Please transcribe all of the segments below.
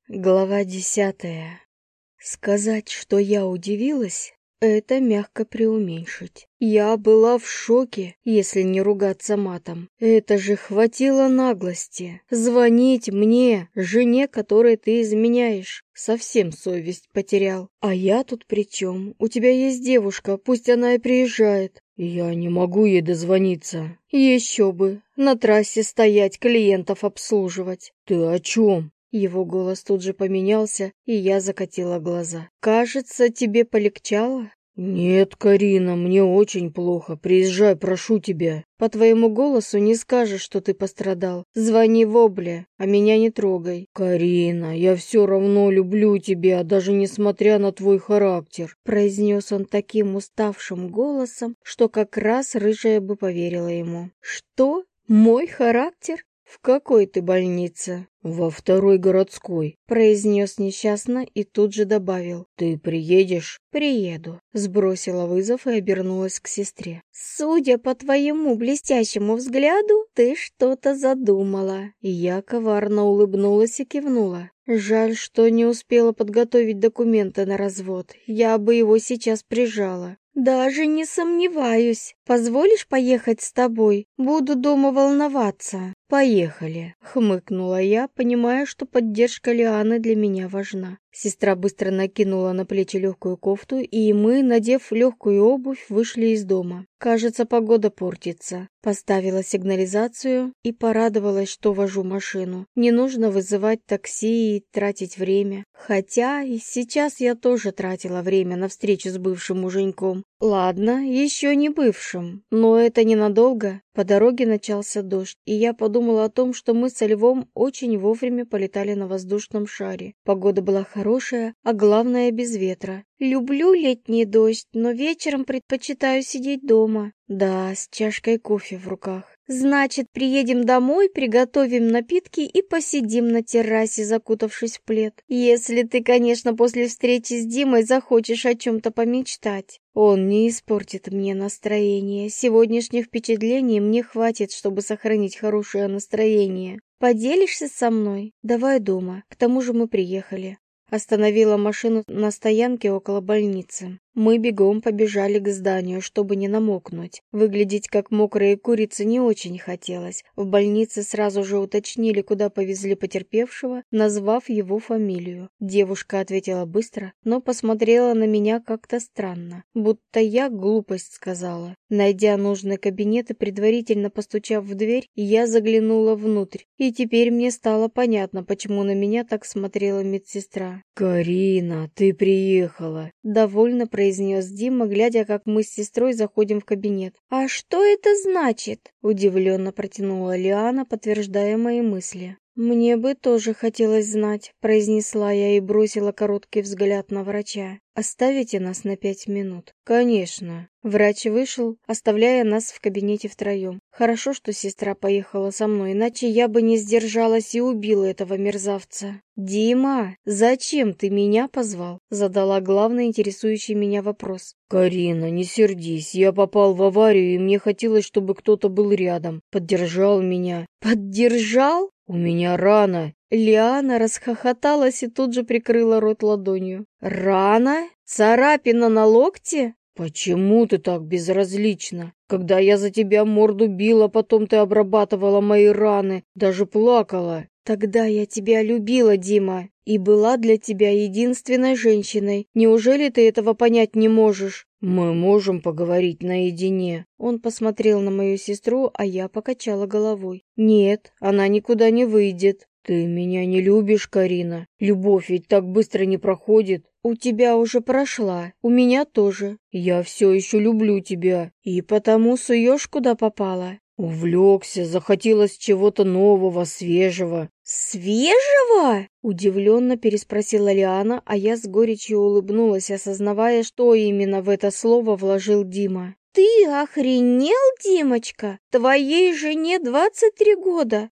Глава 10. Сказать, что я удивилась, это мягко преуменьшить. Я была в шоке, если не ругаться матом. Это же хватило наглости. Звонить мне, жене, которой ты изменяешь. Совсем совесть потерял. А я тут при чем? У тебя есть девушка, пусть она и приезжает. Я не могу ей дозвониться. Еще бы. На трассе стоять, клиентов обслуживать. Ты о чем? Его голос тут же поменялся, и я закатила глаза. «Кажется, тебе полегчало?» «Нет, Карина, мне очень плохо. Приезжай, прошу тебя». «По твоему голосу не скажешь, что ты пострадал. Звони Вобле, а меня не трогай». «Карина, я все равно люблю тебя, даже несмотря на твой характер», произнес он таким уставшим голосом, что как раз рыжая бы поверила ему. «Что? Мой характер? В какой ты больнице?» «Во второй городской», — произнес несчастно и тут же добавил. «Ты приедешь?» «Приеду», — сбросила вызов и обернулась к сестре. «Судя по твоему блестящему взгляду, ты что-то задумала». Я коварно улыбнулась и кивнула. Жаль, что не успела подготовить документы на развод. Я бы его сейчас прижала. «Даже не сомневаюсь. Позволишь поехать с тобой? Буду дома волноваться». «Поехали», — хмыкнула я, понимая, что поддержка Лианы для меня важна. Сестра быстро накинула на плечи легкую кофту, и мы, надев легкую обувь, вышли из дома. Кажется, погода портится. Поставила сигнализацию и порадовалась, что вожу машину. Не нужно вызывать такси и тратить время. Хотя и сейчас я тоже тратила время на встречу с бывшим муженьком. Ладно, еще не бывшим, но это ненадолго. По дороге начался дождь, и я подумала о том, что мы со Львом очень вовремя полетали на воздушном шаре. Погода была хорошая, а главное без ветра. Люблю летний дождь, но вечером предпочитаю сидеть дома. Да, с чашкой кофе в руках. Значит, приедем домой, приготовим напитки и посидим на террасе, закутавшись в плед. Если ты, конечно, после встречи с Димой захочешь о чем-то помечтать. Он не испортит мне настроение. Сегодняшних впечатлений мне хватит, чтобы сохранить хорошее настроение. Поделишься со мной? Давай дома. К тому же мы приехали. Остановила машину на стоянке около больницы. Мы бегом побежали к зданию, чтобы не намокнуть. Выглядеть как мокрые курицы не очень хотелось. В больнице сразу же уточнили, куда повезли потерпевшего, назвав его фамилию. Девушка ответила быстро, но посмотрела на меня как-то странно, будто я глупость сказала. Найдя нужный кабинет и предварительно постучав в дверь, я заглянула внутрь. И теперь мне стало понятно, почему на меня так смотрела медсестра. «Карина, ты приехала!» Довольно произнес Дима, глядя, как мы с сестрой заходим в кабинет. «А что это значит?» Удивленно протянула Лиана, подтверждая мои мысли. «Мне бы тоже хотелось знать», — произнесла я и бросила короткий взгляд на врача. «Оставите нас на 5 минут?» «Конечно». Врач вышел, оставляя нас в кабинете втроем. Хорошо, что сестра поехала со мной, иначе я бы не сдержалась и убила этого мерзавца. «Дима, зачем ты меня позвал?» — задала главный интересующий меня вопрос. «Карина, не сердись, я попал в аварию, и мне хотелось, чтобы кто-то был рядом, поддержал меня». «Поддержал?» «У меня рана». Лиана расхохоталась и тут же прикрыла рот ладонью. «Рана? Царапина на локте?» «Почему ты так безразлична? Когда я за тебя морду била, потом ты обрабатывала мои раны, даже плакала». «Тогда я тебя любила, Дима, и была для тебя единственной женщиной. Неужели ты этого понять не можешь?» «Мы можем поговорить наедине». Он посмотрел на мою сестру, а я покачала головой. «Нет, она никуда не выйдет». «Ты меня не любишь, Карина? Любовь ведь так быстро не проходит». «У тебя уже прошла, у меня тоже. Я все еще люблю тебя, и потому суешь куда попало». «Увлекся, захотелось чего-то нового, свежего». «Свежего?» — удивленно переспросила Лиана, а я с горечью улыбнулась, осознавая, что именно в это слово вложил Дима. «Ты охренел, Димочка? Твоей жене 23 года.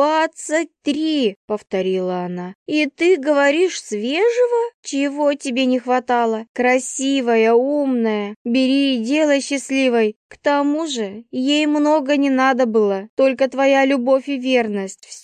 23, повторила она. И ты говоришь свежего? Чего тебе не хватало? Красивая, умная. Бери и делай счастливой. К тому же ей много не надо было. Только твоя любовь и верность. Все».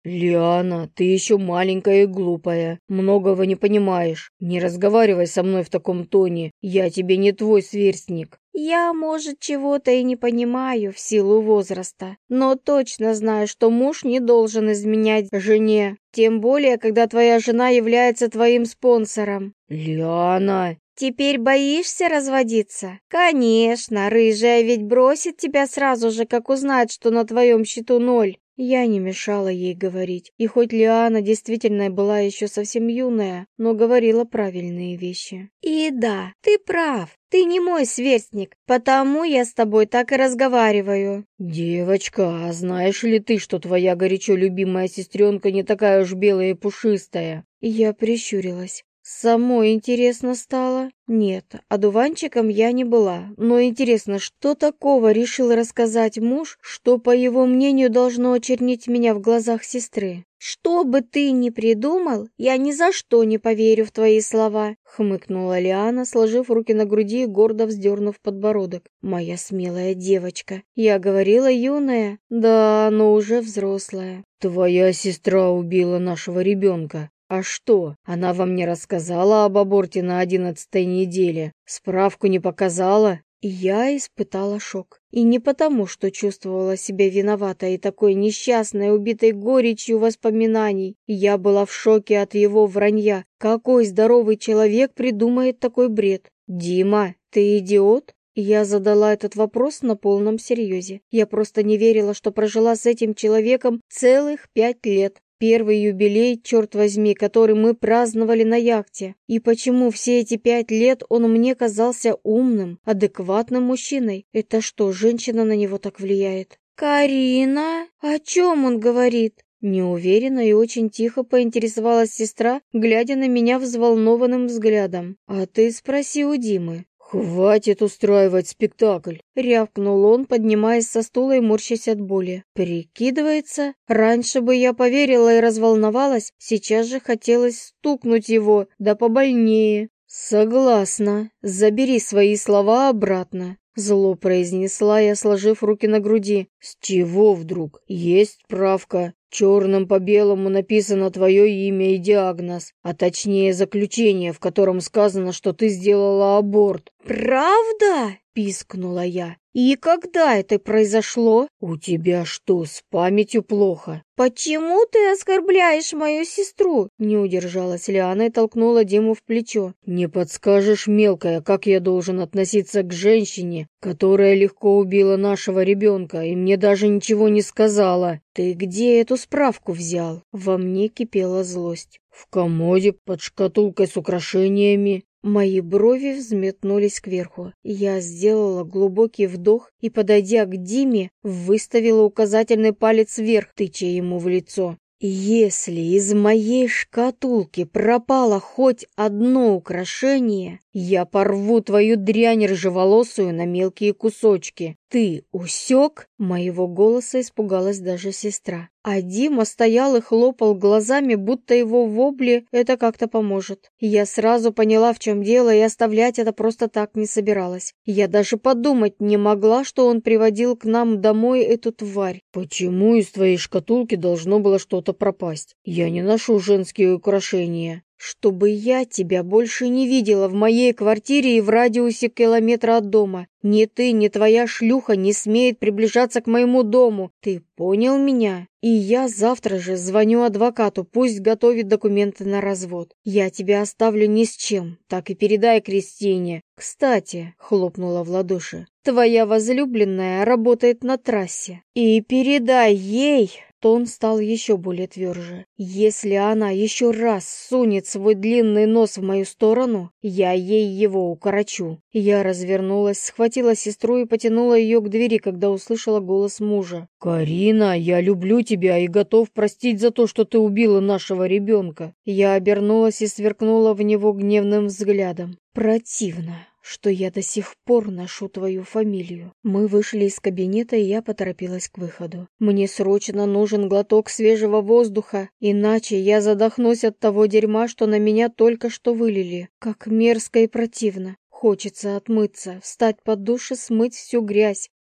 «Лиана, ты еще маленькая и глупая, многого не понимаешь. Не разговаривай со мной в таком тоне, я тебе не твой сверстник». Я, может, чего-то и не понимаю в силу возраста, но точно знаю, что муж не должен изменять жене, тем более, когда твоя жена является твоим спонсором. «Лиана!» Теперь боишься разводиться? Конечно, рыжая ведь бросит тебя сразу же, как узнает, что на твоем счету 0. Я не мешала ей говорить, и хоть Лиана действительно была еще совсем юная, но говорила правильные вещи. И да, ты прав, ты не мой сверстник, потому я с тобой так и разговариваю. «Девочка, а знаешь ли ты, что твоя горячо любимая сестренка не такая уж белая и пушистая?» Я прищурилась. Самой интересно стало. Нет, одуванчиком я не была, но интересно, что такого решил рассказать муж, что, по его мнению, должно очернить меня в глазах сестры? «Что бы ты ни придумал, я ни за что не поверю в твои слова», — хмыкнула Лиана, сложив руки на груди и гордо вздернув подбородок. «Моя смелая девочка. Я говорила юная, да, но уже взрослая». «Твоя сестра убила нашего ребенка. А что, она вам не рассказала об аборте на 11-й неделе? Справку не показала?» Я испытала шок. И не потому, что чувствовала себя виноватой и такой несчастной, убитой горечью воспоминаний. Я была в шоке от его вранья. Какой здоровый человек придумает такой бред? «Дима, ты идиот?» Я задала этот вопрос на полном серьезе. Я просто не верила, что прожила с этим человеком целых 5 лет. Первый юбилей, черт возьми, который мы праздновали на яхте. И почему все эти 5 лет он мне казался умным, адекватным мужчиной? Это что, женщина на него так влияет? «Карина? О чем он говорит?» Неуверенно и очень тихо поинтересовалась сестра, глядя на меня взволнованным взглядом. «А ты спроси у Димы». «Хватит устраивать спектакль!» — рявкнул он, поднимаясь со стула и морщась от боли. Прикидывается, раньше бы я поверила и разволновалась, сейчас же хотелось стукнуть его, да побольнее. «Согласна, забери свои слова обратно», — зло произнесла я, сложив руки на груди. «С чего вдруг? Есть справка. Черным по белому написано твое имя и диагноз, а точнее заключение, в котором сказано, что ты сделала аборт». «Правда?» — пискнула я. «И когда это произошло?» «У тебя что, с памятью плохо?» «Почему ты оскорбляешь мою сестру?» Не удержалась Лиана и толкнула Диму в плечо. «Не подскажешь, мелкая, как я должен относиться к женщине, которая легко убила нашего ребенка и мне даже ничего не сказала?» «Ты где эту справку взял?» Во мне кипела злость. «В комоде под шкатулкой с украшениями». Мои брови взметнулись кверху. Я сделала глубокий вдох и, подойдя к Диме, выставила указательный палец вверх, тыча ему в лицо. «Если из моей шкатулки пропало хоть одно украшение, я порву твою дрянь рыжеволосую на мелкие кусочки. Ты усек?» Моего голоса испугалась даже сестра. А Дима стоял и хлопал глазами, будто его вопли это как-то поможет. Я сразу поняла, в чем дело, и оставлять это просто так не собиралась. Я даже подумать не могла, что он приводил к нам домой эту тварь. «Почему из твоей шкатулки должно было что-то пропасть? Я не ношу женские украшения». «Чтобы я тебя больше не видела в моей квартире и в радиусе километра от дома. Ни ты, ни твоя шлюха не смеет приближаться к моему дому. Ты понял меня? И я завтра же звоню адвокату, пусть готовит документы на развод. Я тебя оставлю ни с чем, так и передай Кристине. Кстати, — хлопнула в ладоши, — твоя возлюбленная работает на трассе. И передай ей...» Тон стал еще более тверже. «Если она еще раз сунет свой длинный нос в мою сторону, я ей его укорочу». Я развернулась, схватила сестру и потянула ее к двери, когда услышала голос мужа. «Карина, я люблю тебя и готов простить за то, что ты убила нашего ребенка». Я обернулась и сверкнула в него гневным взглядом. «Противно, что я до сих пор ношу твою фамилию». Мы вышли из кабинета, и я поторопилась к выходу. Мне срочно нужен глоток свежего воздуха, иначе я задохнусь от того дерьма, что на меня только что вылили. Как мерзко и противно. Хочется отмыться, встать под душ и смыть всю грязь.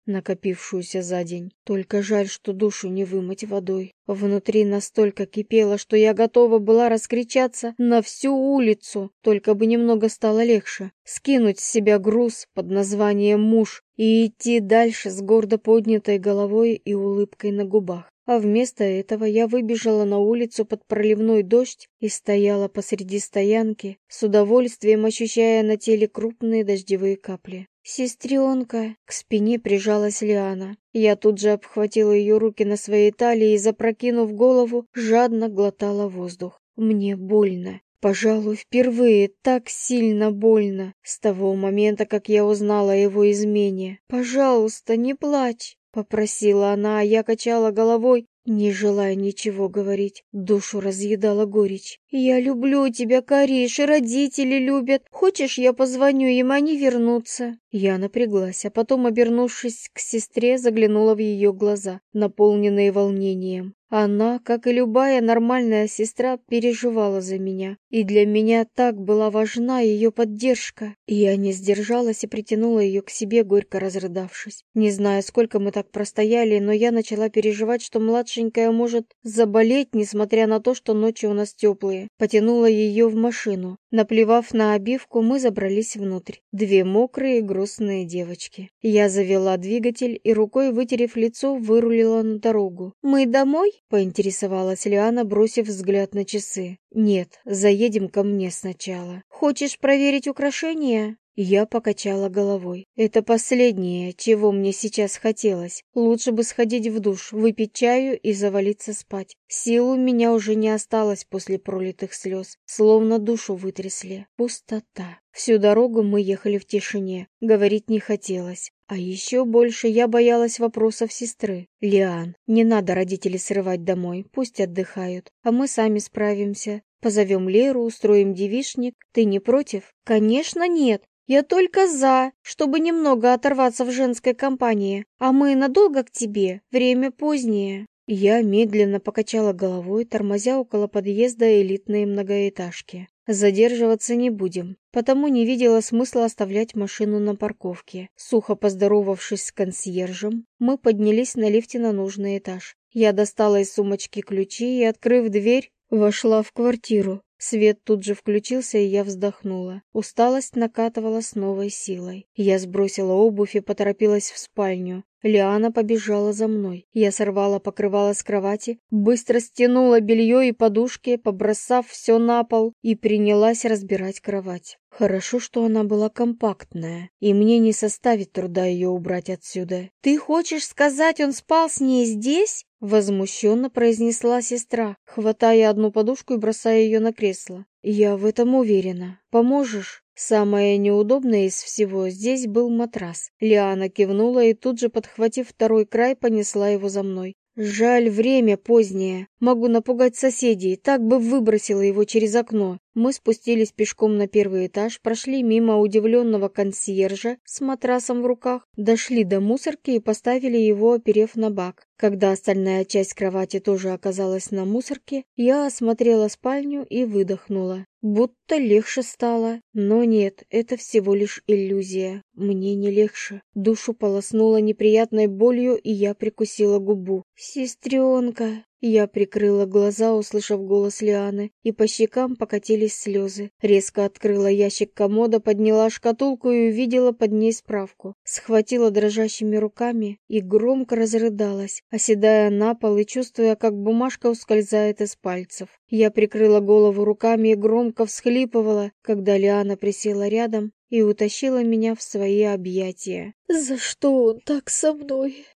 накопившуюся за день. Только жаль, что душу не вымыть водой. Внутри настолько кипело, что я готова была раскричаться на всю улицу, только бы немного стало легче. Скинуть с себя груз под названием «муж» и идти дальше с гордо поднятой головой и улыбкой на губах. А вместо этого я выбежала на улицу под проливной дождь и стояла посреди стоянки, с удовольствием ощущая на теле крупные дождевые капли. «Сестренка!» — к спине прижалась Лиана. Я тут же обхватила ее руки на своей талии и, запрокинув голову, жадно глотала воздух. «Мне больно. Пожалуй, впервые так сильно больно с того момента, как я узнала о его измене. Пожалуйста, не плачь!» — попросила она, а я качала головой, не желая ничего говорить. Душу разъедала горечь. «Я люблю тебя, Кариш, и родители любят. Хочешь, я позвоню им, они вернутся?» Я напряглась, а потом, обернувшись к сестре, заглянула в ее глаза, наполненные волнением. Она, как и любая нормальная сестра, переживала за меня, и для меня так была важна ее поддержка. Я не сдержалась и притянула ее к себе, горько разрыдавшись. Не знаю, сколько мы так простояли, но я начала переживать, что младшенькая может заболеть, несмотря на то, что ночи у нас теплые. Потянула ее в машину. Наплевав на обивку, мы забрались внутрь. Две мокрые и грустные девочки. Я завела двигатель и, рукой вытерев лицо, вырулила на дорогу. «Мы домой?» — поинтересовалась Лиана, бросив взгляд на часы. «Нет, заедем ко мне сначала». «Хочешь проверить украшения?» Я покачала головой. Это последнее, чего мне сейчас хотелось. Лучше бы сходить в душ, выпить чаю и завалиться спать. Сил у меня уже не осталось после пролитых слез. Словно душу вытрясли. Пустота. Всю дорогу мы ехали в тишине. Говорить не хотелось. А еще больше я боялась вопросов сестры. «Лиан, не надо родителей срывать домой. Пусть отдыхают. А мы сами справимся. Позовем Леру, устроим девичник. Ты не против?» «Конечно нет. Я только за, чтобы немного оторваться в женской компании. А мы надолго к тебе? Время позднее». Я медленно покачала головой, тормозя около подъезда элитной многоэтажки. Задерживаться не будем, потому не видела смысла оставлять машину на парковке. Сухо поздоровавшись с консьержем, мы поднялись на лифте на нужный этаж. Я достала из сумочки ключи и, открыв дверь, вошла в квартиру. Свет тут же включился, и я вздохнула. Усталость накатывала с новой силой. Я сбросила обувь и поторопилась в спальню. Лиана побежала за мной. Я сорвала покрывало с кровати, быстро стянула белье и подушки, побросав все на пол, и принялась разбирать кровать. Хорошо, что она была компактная, и мне не составит труда ее убрать отсюда. «Ты хочешь сказать, он спал с ней здесь?» — возмущенно произнесла сестра, хватая одну подушку и бросая ее на кресло. «Я в этом уверена. Поможешь?» Самое неудобное из всего здесь был матрас. Лиана кивнула и тут же, подхватив второй край, понесла его за мной. Жаль, время позднее. Могу напугать соседей, так бы выбросила его через окно. Мы спустились пешком на первый этаж, прошли мимо удивленного консьержа с матрасом в руках, дошли до мусорки и поставили его, оперев на бак. Когда остальная часть кровати тоже оказалась на мусорке, я осмотрела спальню и выдохнула. Будто легче стало. Но нет, это всего лишь иллюзия. Мне не легче. Душу полоснуло неприятной болью, и я прикусила губу. «Сестренка!» Я прикрыла глаза, услышав голос Лианы, и по щекам покатились слезы. Резко открыла ящик комода, подняла шкатулку и увидела под ней справку. Схватила дрожащими руками и громко разрыдалась, оседая на пол и чувствуя, как бумажка ускользает из пальцев. Я прикрыла голову руками и громко всхлипывала, когда Лиана присела рядом и утащила меня в свои объятия. «За что он так со мной?»